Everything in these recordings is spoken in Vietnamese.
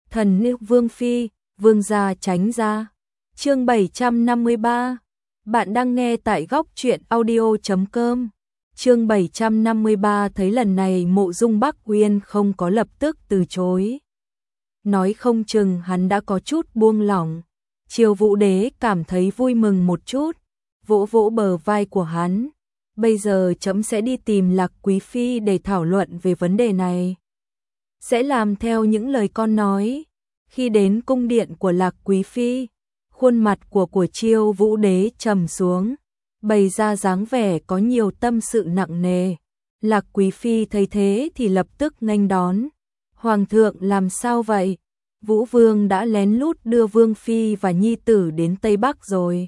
Thần nữ Vương Phi, Vương gia tránh ra. Chương 753. Bạn đang nghe tại góc truyện audio.com. Chương 753. Thấy lần này Mộ Dung Bắc Uyên không có lập tức từ chối. Nói không chừng hắn đã có chút buông lỏng. Triều Vũ Đế cảm thấy vui mừng một chút, vỗ vỗ bờ vai của hắn. Bây giờ trẫm sẽ đi tìm Lạc Quý Phi để thảo luận về vấn đề này. Sẽ làm theo những lời con nói. Khi đến cung điện của Lạc Quý Phi, khuôn mặt của Triều Vũ Đế trầm xuống, bày ra dáng vẻ có nhiều tâm sự nặng nề. Lạc Quý Phi thấy thế thì lập tức nghênh đón. Hoàng thượng làm sao vậy? Vũ Vương đã lén lút đưa Vương Phi và Nhi tử đến Tây Bắc rồi.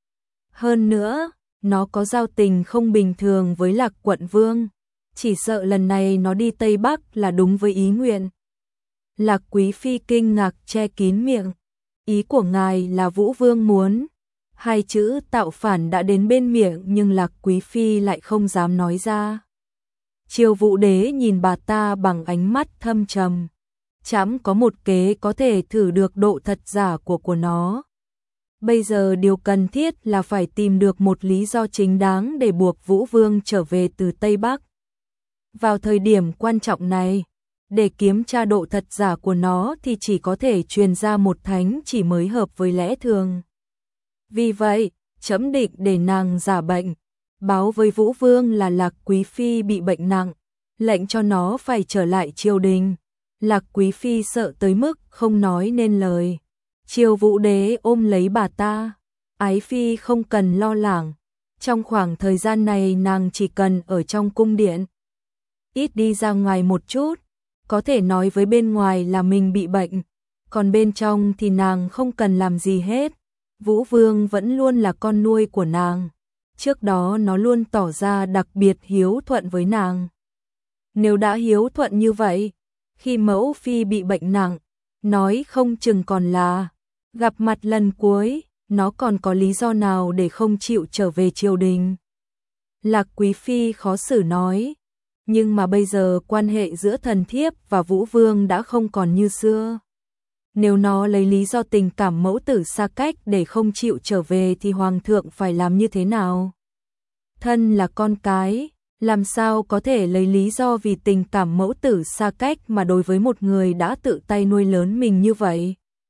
Hơn nữa, nó có giao tình không bình thường với Lạc Quận Vương. Chỉ sợ lần này nó đi Tây Bắc là đúng với ý nguyện. Lạc Quý Phi kinh ngạc che kín miệng. Ý của ngài là Vũ Vương muốn. Hai chữ tạo phản đã đến bên miệng nhưng Lạc Quý Phi lại không dám nói ra. Triều Vũ Đế nhìn bà ta bằng ánh mắt thâm trầm. Trẫm có một kế có thể thử được độ thật giả của nó. Bây giờ điều cần thiết là phải tìm được một lý do chính đáng để buộc Vũ Vương trở về từ Tây Bắc. Vào thời điểm quan trọng này, để kiểm tra độ thật giả của nó thì chỉ có thể truyền ra một thánh chỉ mới hợp với lẽ thường. Vì vậy, trẫm định để nàng giả bệnh, báo với Vũ Vương là Lạc Quý Phi bị bệnh nặng, lệnh cho nó phải trở lại triều đình. Lạc Quý Phi sợ tới mức không nói nên lời. Triều Vũ Đế ôm lấy bà ta. Ái Phi không cần lo lắng. Trong khoảng thời gian này nàng chỉ cần ở trong cung điện. Ít đi ra ngoài một chút. Có thể nói với bên ngoài là mình bị bệnh. Còn bên trong thì nàng không cần làm gì hết. Vũ Vương vẫn luôn là con nuôi của nàng. Trước đó nó luôn tỏ ra đặc biệt hiếu thuận với nàng. Nếu đã hiếu thuận như vậy, khi mẫu phi bị bệnh nặng, nói không chừng còn là gặp mặt lần cuối, nó còn có lý do nào để không chịu trở về triều đình. Lạc Quý Phi khó xử nói, nhưng mà bây giờ quan hệ giữa thần thiếp và Vũ Vương đã không còn như xưa. Nếu nó lấy lý do tình cảm mẫu tử xa cách để không chịu trở về thì hoàng thượng phải làm như thế nào? Thân là con cái, làm sao có thể lấy lý do vì tình cảm mẫu tử xa cách mà đối với một người đã tự tay nuôi lớn mình như vậy?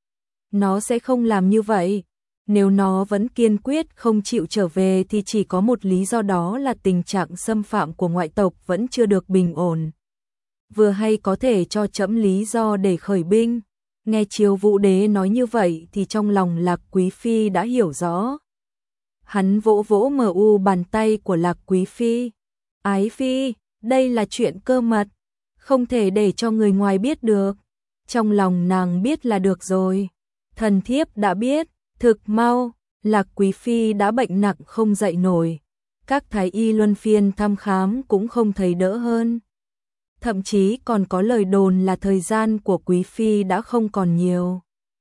Nó sẽ không làm như vậy. Nếu nó vẫn kiên quyết không chịu trở về thì chỉ có một lý do, đó là tình trạng xâm phạm của ngoại tộc vẫn chưa được bình ổn. Vừa hay có thể cho trẫm lý do để khởi binh. Nghe Triều Vũ Đế nói như vậy thì trong lòng Lạc Quý Phi đã hiểu rõ. Hắn vỗ vỗ bàn tay của Lạc Quý Phi. Ái Phi, đây là chuyện cơ mật, không thể để cho người ngoài biết được. Trong lòng nàng biết là được rồi. Thần thiếp đã biết, thực mau, Lạc Quý Phi đã bệnh nặng không dậy nổi. Các thái y luân phiên thăm khám cũng không thấy đỡ hơn. Thậm chí còn có lời đồn là thời gian của Quý Phi đã không còn nhiều.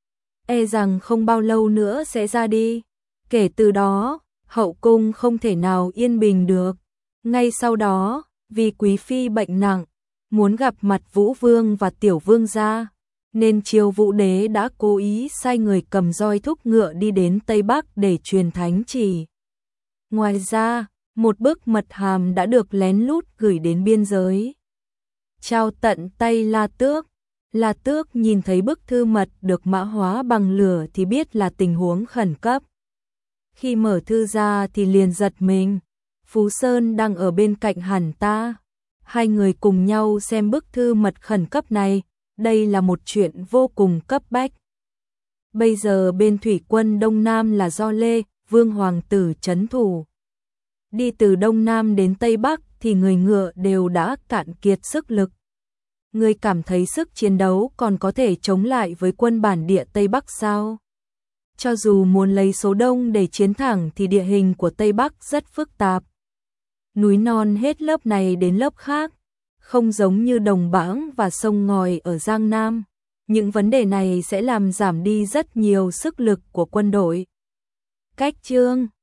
E rằng không bao lâu nữa sẽ ra đi. Kể từ đó, hậu cung không thể nào yên bình được. Ngay sau đó, vì Quý Phi bệnh nặng, muốn gặp mặt Vũ Vương và Tiểu Vương gia, nên Triều Vũ Đế đã cố ý sai người cầm roi thúc ngựa đi đến Tây Bắc để truyền thánh chỉ. Ngoài ra, một bức mật hàm đã được lén lút gửi đến biên giới, trao tận tay La Tước. La Tước nhìn thấy bức thư mật được mã hóa bằng lửa thì biết là tình huống khẩn cấp. Khi mở thư ra thì liền giật mình. Phú Sơn đang ở bên cạnh hắn ta. Hai người cùng nhau xem bức thư mật khẩn cấp này. Đây là một chuyện vô cùng cấp bách. Bây giờ bên thủy quân Đông Nam là do Lê Vương Hoàng tử trấn thủ. Đi từ Đông Nam đến Tây Bắc thì người ngựa đều đã cạn kiệt sức lực. Người cảm thấy sức chiến đấu còn có thể chống lại với quân bản địa Tây Bắc sao? Cho dù muốn lấy số đông để chiến thẳng thì địa hình của Tây Bắc rất phức tạp. Núi non hết lớp này đến lớp khác, không giống như đồng bảng và sông ngòi ở Giang Nam. Những vấn đề này sẽ làm giảm đi rất nhiều sức lực của quân đội. Cách chương